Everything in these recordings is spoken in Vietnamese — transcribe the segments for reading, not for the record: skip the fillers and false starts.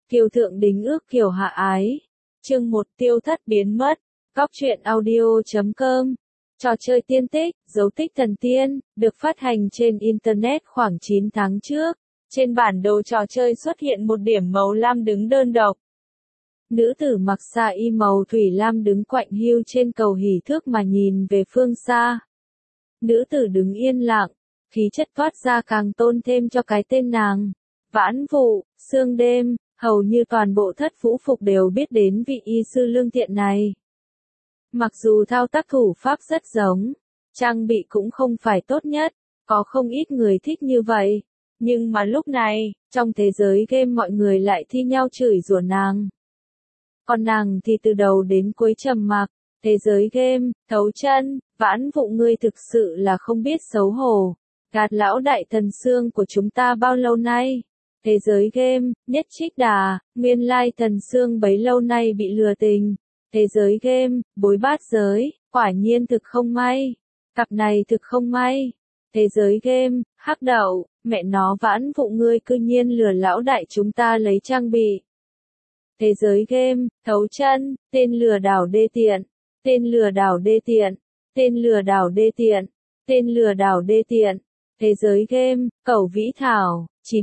Kiều thượng đính ước kiều hạ ái. Chương 1 tiêu thất biến mất. Góc truyện audio.com. Trò chơi tiên tích, dấu tích thần tiên, được phát hành trên Internet khoảng 9 tháng trước. Trên bản đồ trò chơi xuất hiện một điểm màu lam đứng đơn độc. Nữ tử mặc sa y màu thủy lam đứng quạnh hiu trên cầu hỉ thước mà nhìn về phương xa. Nữ tử đứng yên lặng, khí chất toát ra càng tôn thêm cho cái tên nàng. Vãn Vụ, Sương Đêm, hầu như toàn bộ thất vũ phục đều biết đến vị y sư lương thiện này. Mặc dù thao tác thủ pháp rất giống, trang bị cũng không phải tốt nhất, có không ít người thích như vậy. Nhưng mà lúc này, trong thế giới game mọi người lại thi nhau chửi rủa nàng. Còn nàng thì từ đầu đến cuối trầm mặc. Thế giới game, thấu chân, Vãn Vụ ngươi thực sự là không biết xấu hổ. Gạt lão đại thần xương của chúng ta bao lâu nay? Thế giới game, Nhất Trích Đà, nguyên lai thần xương bấy lâu nay bị lừa tình. Thế giới game, Bối Bát Giới, quả nhiên thực không may. Cặp này thực không may. Thế giới game, Hắc Đậu, mẹ nó Vãn Vụ ngươi cư nhiên lừa lão đại chúng ta lấy trang bị. Thế giới game, thấu chân, tên lừa đảo đê tiện, tên lừa đảo đê tiện, tên lừa đảo đê tiện, tên lừa đảo đê tiện. Thế giới game, Cẩu Vĩ Thảo,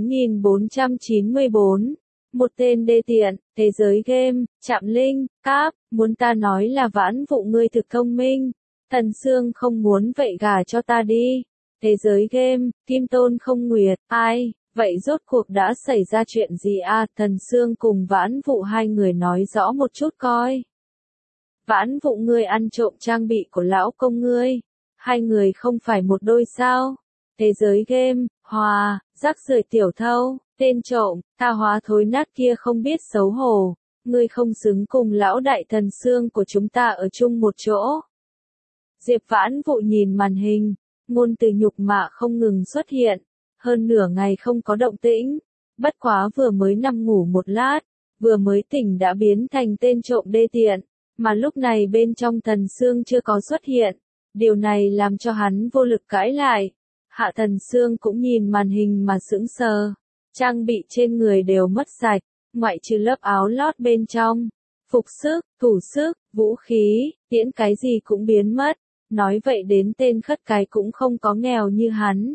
9494, một tên đê tiện. Thế giới game, Trạm Linh, Cáp, muốn ta nói là Vãn Vụ ngươi thực thông minh. Thần Sương không muốn vậy gả cho ta đi. Thế giới game, Kim Tôn Không Nguyệt, ai? Vậy rốt cuộc đã xảy ra chuyện gì à? Thần Sương cùng Vãn Vụ hai người nói rõ một chút coi. Vãn Vụ ngươi ăn trộm trang bị của lão công ngươi. Hai người không phải một đôi sao? Thế giới game, Hòa, rác rưởi tiểu thâu, tên trộm, tha hóa thối nát kia không biết xấu hổ. Ngươi không xứng cùng lão đại Thần Sương của chúng ta ở chung một chỗ. Diệp Vãn Vụ nhìn màn hình, ngôn từ nhục mạ không ngừng xuất hiện. Hơn nửa ngày không có động tĩnh, bất quá vừa mới nằm ngủ một lát, vừa mới tỉnh đã biến thành tên trộm đê tiện, mà lúc này bên trong Thần Sương chưa có xuất hiện, điều này làm cho hắn vô lực cãi lại. Hạ Thần Sương cũng nhìn màn hình mà sững sờ, trang bị trên người đều mất sạch, ngoại trừ lớp áo lót bên trong, phục sức, thủ sức, vũ khí, tiễn cái gì cũng biến mất, nói vậy đến tên khất cái cũng không có nghèo như hắn.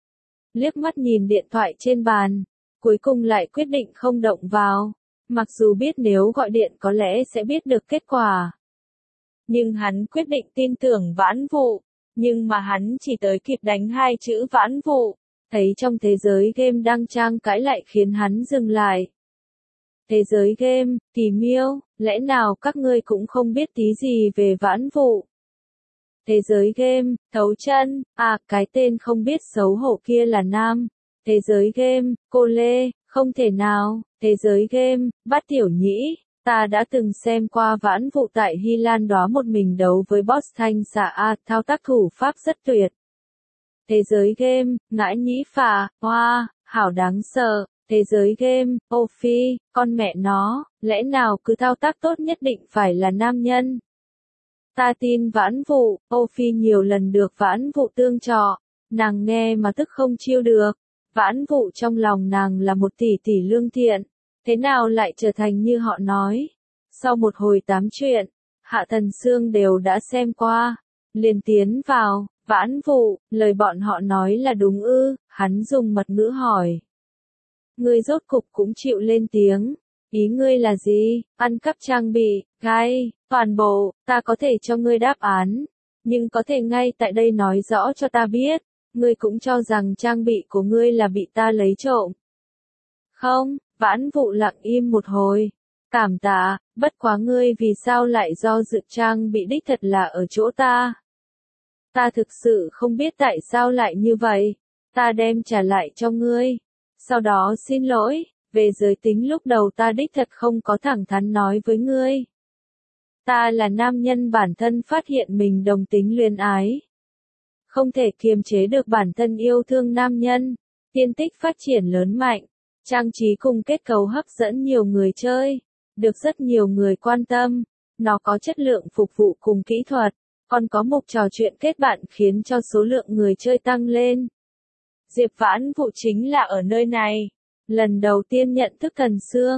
Liếc mắt nhìn điện thoại trên bàn, cuối cùng lại quyết định không động vào, mặc dù biết nếu gọi điện có lẽ sẽ biết được kết quả. Nhưng hắn quyết định tin tưởng Vãn Vụ, nhưng mà hắn chỉ tới kịp đánh hai chữ Vãn Vụ, thấy trong thế giới game đang trang cãi lại khiến hắn dừng lại. Thế giới game, Kỳ Miêu, lẽ nào các ngươi cũng không biết tí gì về Vãn Vụ? Thế giới game, Thấu Chân, à cái tên không biết xấu hổ kia là nam. Thế giới game, Cô Lê, không thể nào. Thế giới game, Bát Tiểu Nhĩ, ta đã từng xem qua Vãn Vụ tại Hy Lan đó một mình đấu với boss thanh xạ a, thao tác thủ pháp rất tuyệt. Thế giới game, Ngãi Nhĩ Phà, hoa, hảo đáng sợ. Thế giới game, Ô Phi, con mẹ nó, lẽ nào cứ thao tác tốt nhất định phải là nam nhân? Ta tin Vãn Vụ, Ô Phi nhiều lần được Vãn Vụ tương trọ, nàng nghe mà tức không chiêu được. Vãn Vụ trong lòng nàng là một tỷ tỷ lương thiện, thế nào lại trở thành như họ nói. Sau một hồi tám chuyện, Hạ Thần Sương đều đã xem qua, liền tiến vào. Vãn Vụ, lời bọn họ nói là đúng ư? Hắn dùng mật ngữ hỏi. Ngươi rốt cục cũng chịu lên tiếng. Ý ngươi là gì? Ăn cắp trang bị, gai, toàn bộ, ta có thể cho ngươi đáp án, nhưng có thể ngay tại đây nói rõ cho ta biết, ngươi cũng cho rằng trang bị của ngươi là bị ta lấy trộm. Không, Vãn Vụ lặng im một hồi. Cảm tạ, bất quá ngươi vì sao lại do dự trang bị đích thật là ở chỗ ta? Ta thực sự không biết tại sao lại như vậy, ta đem trả lại cho ngươi. Sau đó xin lỗi. Về giới tính lúc đầu ta đích thật không có thẳng thắn nói với ngươi. Ta là nam nhân bản thân phát hiện mình đồng tính luyến ái. Không thể kiềm chế được bản thân yêu thương nam nhân. Tiên tích phát triển lớn mạnh. Trang trí cùng kết cấu hấp dẫn nhiều người chơi. Được rất nhiều người quan tâm. Nó có chất lượng phục vụ cùng kỹ thuật. Còn có mục trò chuyện kết bạn khiến cho số lượng người chơi tăng lên. Diệp Vãn Vụ chính là ở nơi này. Lần đầu tiên nhận thức Thần Sương,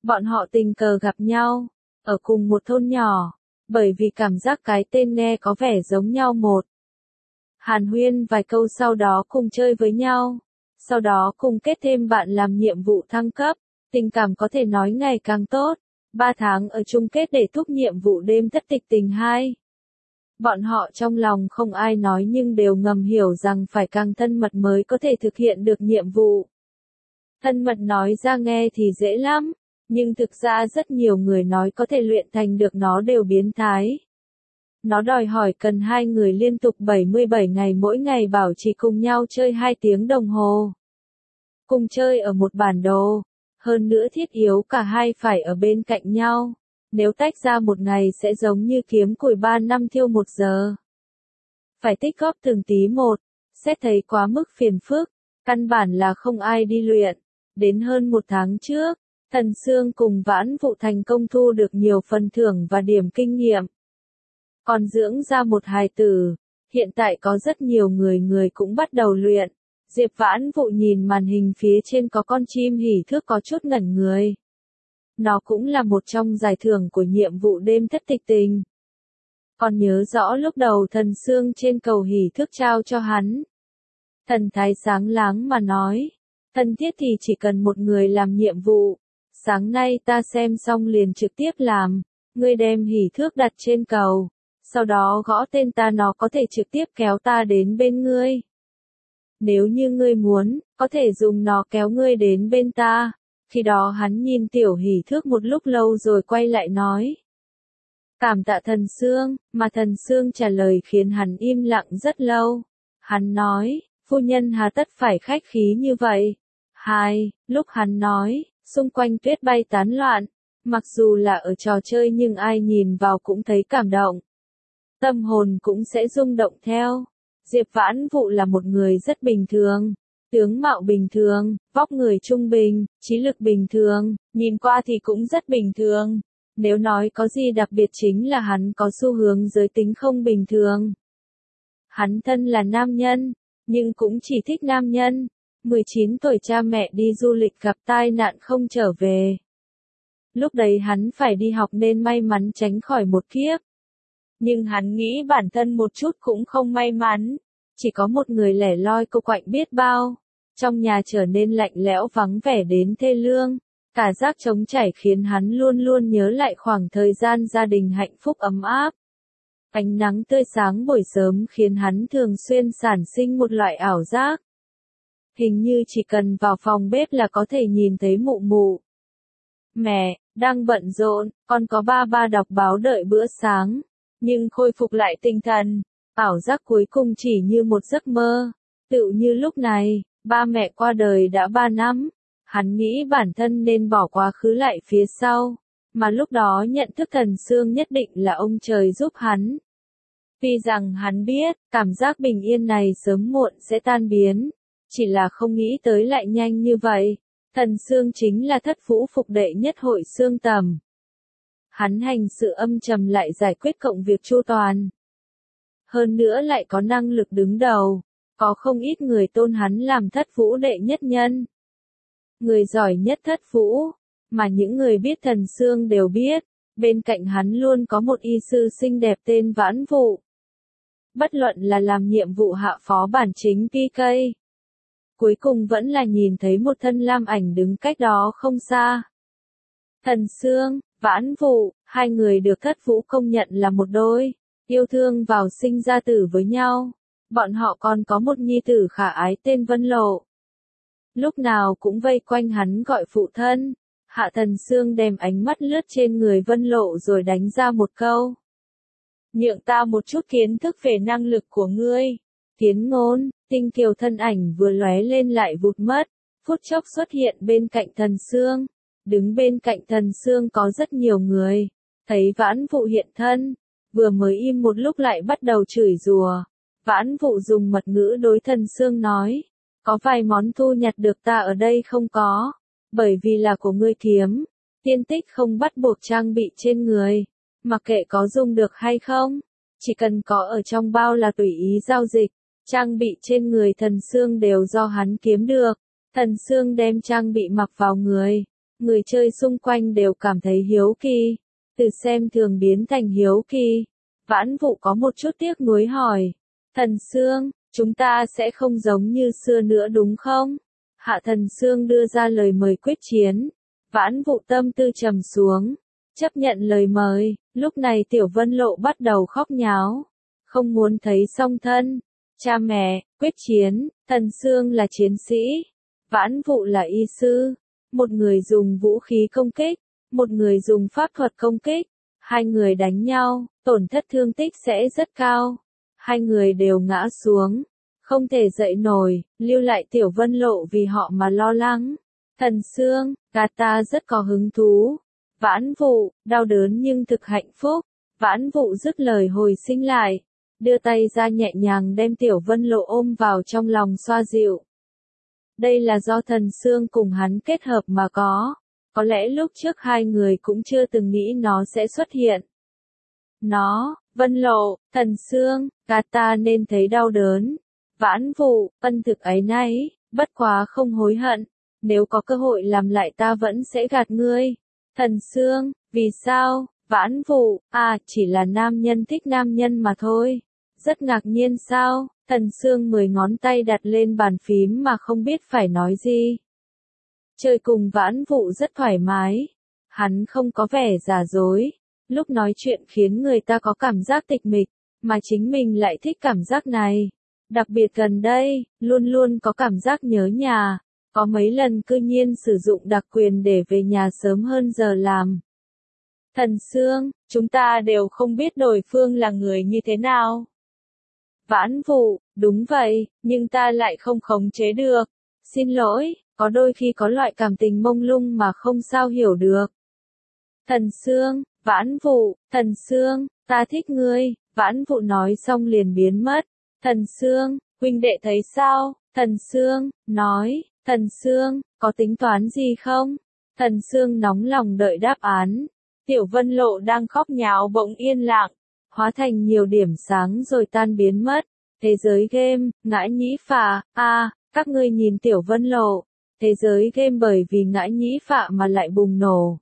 Bọn họ tình cờ gặp nhau, ở cùng một thôn nhỏ, bởi vì cảm giác cái tên nghe có vẻ giống nhau một. Hàn huyên vài câu sau đó cùng chơi với nhau, sau đó cùng kết thêm bạn làm nhiệm vụ thăng cấp, tình cảm có thể nói ngày càng tốt. 3 tháng ở chung kết để thúc nhiệm vụ đêm thất tịch tình 2. Bọn họ trong lòng không ai nói nhưng đều ngầm hiểu rằng phải càng thân mật mới có thể thực hiện được nhiệm vụ. Thân mật nói ra nghe thì dễ lắm, nhưng thực ra rất nhiều người nói có thể luyện thành được nó đều biến thái. Nó đòi hỏi cần hai người liên tục 77 ngày mỗi ngày bảo trì cùng nhau chơi 2 tiếng đồng hồ. Cùng chơi ở một bản đồ. Hơn nữa thiết yếu cả hai phải ở bên cạnh nhau. Nếu tách ra một ngày sẽ giống như kiếm củi 3 năm thiêu 1 giờ. Phải tích góp từng tí một. Xét thấy quá mức phiền phức. Căn bản là không ai đi luyện. Đến hơn 1 tháng trước, Thần Sương cùng Vãn Vụ thành công thu được nhiều phần thưởng và điểm kinh nghiệm. Còn dưỡng ra một hài tử. Hiện tại có rất nhiều người cũng bắt đầu luyện. Diệp Vãn Vụ nhìn màn hình phía trên có con chim hỉ thước có chút ngẩn người. Nó cũng là một trong giải thưởng của nhiệm vụ đêm thất tịch tình. Còn nhớ rõ lúc đầu Thần Sương trên cầu hỉ thước trao cho hắn. Thần thái sáng láng mà nói. Thân thiết thì chỉ cần một người làm nhiệm vụ. Sáng nay ta xem xong liền trực tiếp làm. Ngươi đem hỉ thước đặt trên cầu. Sau đó gõ tên ta nó có thể trực tiếp kéo ta đến bên ngươi. Nếu như ngươi muốn, có thể dùng nó kéo ngươi đến bên ta. Khi đó hắn nhìn tiểu hỉ thước một lúc lâu rồi quay lại nói. Cảm tạ Thần Sương, mà Thần Sương trả lời khiến hắn im lặng rất lâu. Hắn nói, phu nhân hà tất phải khách khí như vậy. Lúc hắn nói, xung quanh tuyết bay tán loạn. Mặc dù là ở trò chơi nhưng ai nhìn vào cũng thấy cảm động. Tâm hồn cũng sẽ rung động theo. Diệp Vãn Vụ là một người rất bình thường, tướng mạo bình thường, vóc người trung bình, trí lực bình thường, nhìn qua thì cũng rất bình thường. Nếu nói có gì đặc biệt chính là hắn có xu hướng giới tính không bình thường. Hắn thân là nam nhân, nhưng cũng chỉ thích nam nhân. 19 tuổi cha mẹ đi du lịch gặp tai nạn không trở về. Lúc đấy hắn phải đi học nên may mắn tránh khỏi một kiếp. Nhưng hắn nghĩ bản thân một chút cũng không may mắn. Chỉ có một người lẻ loi cô quạnh biết bao. Trong nhà trở nên lạnh lẽo vắng vẻ đến thê lương. Cả giác trống trải khiến hắn luôn luôn nhớ lại khoảng thời gian gia đình hạnh phúc ấm áp. Ánh nắng tươi sáng buổi sớm khiến hắn thường xuyên sản sinh một loại ảo giác. Hình như chỉ cần vào phòng bếp là có thể nhìn thấy mụ mụ. Mẹ, đang bận rộn, con có ba đọc báo đợi bữa sáng. Nhưng khôi phục lại tinh thần, ảo giác cuối cùng chỉ như một giấc mơ. Tựu như lúc này, ba mẹ qua đời đã 3 năm. Hắn nghĩ bản thân nên bỏ quá khứ lại phía sau. Mà lúc đó nhận thức Thần Sương nhất định là ông trời giúp hắn. Vì rằng hắn biết, cảm giác bình yên này sớm muộn sẽ tan biến. Chỉ là không nghĩ tới lại nhanh như vậy. Thần Sương chính là thất vũ phục đệ nhất hội Sương Tầm. Hắn hành sự âm trầm lại giải quyết công việc chu toàn. Hơn nữa lại có năng lực đứng đầu. Có không ít người tôn hắn làm thất vũ đệ nhất nhân. Người giỏi nhất thất vũ. Mà những người biết Thần Sương đều biết. Bên cạnh hắn luôn có một y sư xinh đẹp tên Vãn Vụ. Bất luận là làm nhiệm vụ hạ phó bản chính PK. Cuối cùng vẫn là nhìn thấy một thân lam ảnh đứng cách đó không xa. Thần Sương, Vãn Vụ, hai người được thất vũ công nhận là một đôi. Yêu thương vào sinh ra tử với nhau. Bọn họ còn có một nhi tử khả ái tên Vân Lộ. Lúc nào cũng vây quanh hắn gọi phụ thân. Hạ Thần Sương đem ánh mắt lướt trên người Vân Lộ rồi đánh ra một câu. Nhượng ta một chút kiến thức về năng lực của ngươi. Kiến Ngôn, tinh kiều thân ảnh vừa lóe lên lại vụt mất. Phút chốc xuất hiện bên cạnh Thần Sương. Đứng bên cạnh Thần Sương có rất nhiều người. Thấy Vãn Vụ hiện thân. Vừa mới im một lúc lại bắt đầu chửi rủa. Vãn Vụ dùng mật ngữ đối Thần Sương nói. Có vài món thu nhặt được ta ở đây không có. Bởi vì là của ngươi kiếm. Tiên tích không bắt buộc trang bị trên người. Mặc kệ có dùng được hay không. Chỉ cần có ở trong bao là tùy ý giao dịch. Trang bị trên người Thần Sương đều do hắn kiếm được. Thần Sương đem trang bị mặc vào người. Người chơi xung quanh đều cảm thấy hiếu kỳ. Từ xem thường biến thành hiếu kỳ. Vãn Vụ có một chút tiếc nuối hỏi. Thần Sương, chúng ta sẽ không giống như xưa nữa đúng không? Hạ Thần Sương đưa ra lời mời quyết chiến. Vãn Vụ tâm tư trầm xuống. Chấp nhận lời mời, lúc này Tiểu Vân Lộ bắt đầu khóc nháo. Không muốn thấy song thân. Cha mẹ, quyết chiến, Thần Sương là chiến sĩ. Vãn Vụ là y sư. Một người dùng vũ khí công kích, một người dùng pháp thuật công kích. Hai người đánh nhau, tổn thất thương tích sẽ rất cao. Hai người đều ngã xuống, không thể dậy nổi, lưu lại Tiểu Vân Lộ vì họ mà lo lắng. Thần Sương, ta rất có hứng thú. Vãn Vụ, đau đớn nhưng thực hạnh phúc. Vãn Vụ dứt lời hồi sinh lại, đưa tay ra nhẹ nhàng đem Tiểu Vân Lộ ôm vào trong lòng xoa dịu. Đây là do Thần Sương cùng hắn kết hợp mà có. Có lẽ lúc trước hai người cũng chưa từng nghĩ nó sẽ xuất hiện. Nó, Vân Lộ, Thần Sương, ta nên thấy đau đớn. Vãn Vụ, ân thực ấy nấy, bất quá không hối hận. Nếu có cơ hội làm lại ta vẫn sẽ gạt ngươi. Thần Sương, vì sao? Vãn Vụ, chỉ là nam nhân thích nam nhân mà thôi. Rất ngạc nhiên sao? Thần Sương 10 ngón tay đặt lên bàn phím mà không biết phải nói gì. Chơi cùng Vãn Vụ rất thoải mái. Hắn không có vẻ giả dối. Lúc nói chuyện khiến người ta có cảm giác tịch mịch, mà chính mình lại thích cảm giác này. Đặc biệt gần đây, luôn luôn có cảm giác nhớ nhà. Có mấy lần cư nhiên sử dụng đặc quyền để về nhà sớm hơn giờ làm. Thần Sương, chúng ta đều không biết đối phương là người như thế nào. Vãn Vụ, đúng vậy, nhưng ta lại không khống chế được. Xin lỗi, có đôi khi có loại cảm tình mông lung mà không sao hiểu được. Thần Sương, Vãn Vụ, Thần Sương, ta thích ngươi. Vãn Vụ nói xong liền biến mất. Thần Sương, huynh đệ thấy sao? Thần Sương, nói, Thần Sương, có tính toán gì không? Thần Sương nóng lòng đợi đáp án. Tiểu Vân Lộ đang khóc nháo bỗng yên lặng, hóa thành nhiều điểm sáng rồi tan biến mất. Thế giới game, Ngãi Nhĩ Phạ, các ngươi nhìn Tiểu Vân Lộ. Thế giới game bởi vì Ngãi Nhĩ Phạ mà lại bùng nổ.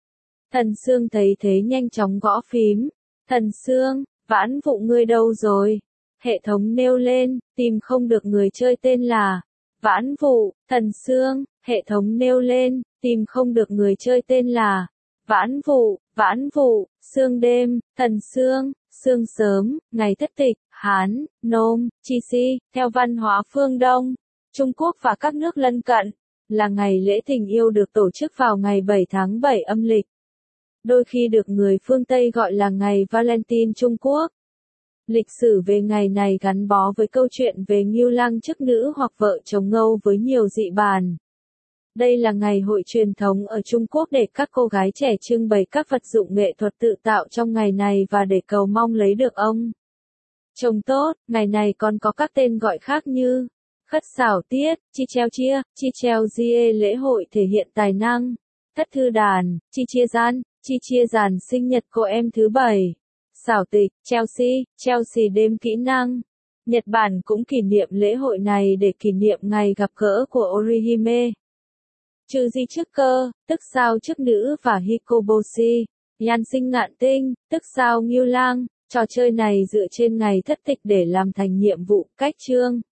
Thần Sương thấy thế nhanh chóng gõ phím. Thần Sương, Vãn Vụ ngươi đâu rồi? Hệ thống nêu lên, tìm không được người chơi tên là Vãn Vụ. Thần Sương, hệ thống nêu lên, tìm không được người chơi tên là Vãn Vụ. Vãn Vụ, sương đêm, Thần Sương, sương sớm, ngày thất tịch, Hán, Nôm, Chi Si, theo văn hóa phương Đông, Trung Quốc và các nước lân cận, là ngày lễ tình yêu được tổ chức vào ngày 7 tháng 7 âm lịch. Đôi khi được người phương Tây gọi là ngày Valentine Trung Quốc. Lịch sử về ngày này gắn bó với câu chuyện về Ngưu Lang chức nữ hoặc vợ chồng Ngâu với nhiều dị bản. Đây là ngày hội truyền thống ở Trung Quốc để các cô gái trẻ trưng bày các vật dụng nghệ thuật tự tạo trong ngày này và để cầu mong lấy được ông chồng tốt. Ngày này còn có các tên gọi khác như Khất Xảo Tiết, Chi Treo Chia, Chi Treo Gia, lễ hội thể hiện tài năng, Thất Thư Đàn, Chi Chia Giàn sinh nhật cô em thứ 7, Xảo Tịch, Chelsea đêm kỹ năng. Nhật Bản cũng kỷ niệm lễ hội này để kỷ niệm ngày gặp gỡ của Orihime. Trừ di chức cơ, tức sao chức nữ và Hikoboshi, Yan sinh ngạn tinh, tức sao Ngưu Lang. Trò chơi này dựa trên ngày thất tịch để làm thành nhiệm vụ, cách chương.